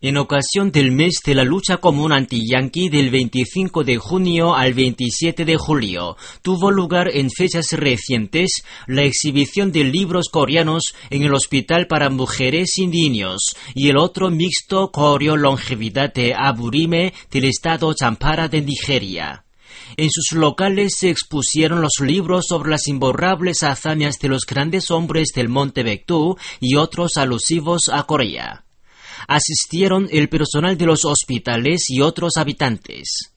En ocasión del mes de la lucha común anti-yanqui del 25 de junio al 27 de julio, tuvo lugar en fechas recientes la exhibición de libros coreanos en el Hospital para Mujeres y Niños y el otro mixto Koryo Longevidad de Aburime del estado Champara de Nigeria. En sus locales se expusieron los libros sobre las imborrables hazañas de los grandes hombres del Monte Baekdu y otros alusivos a Corea. Asistieron el personal de los hospitales y otros habitantes.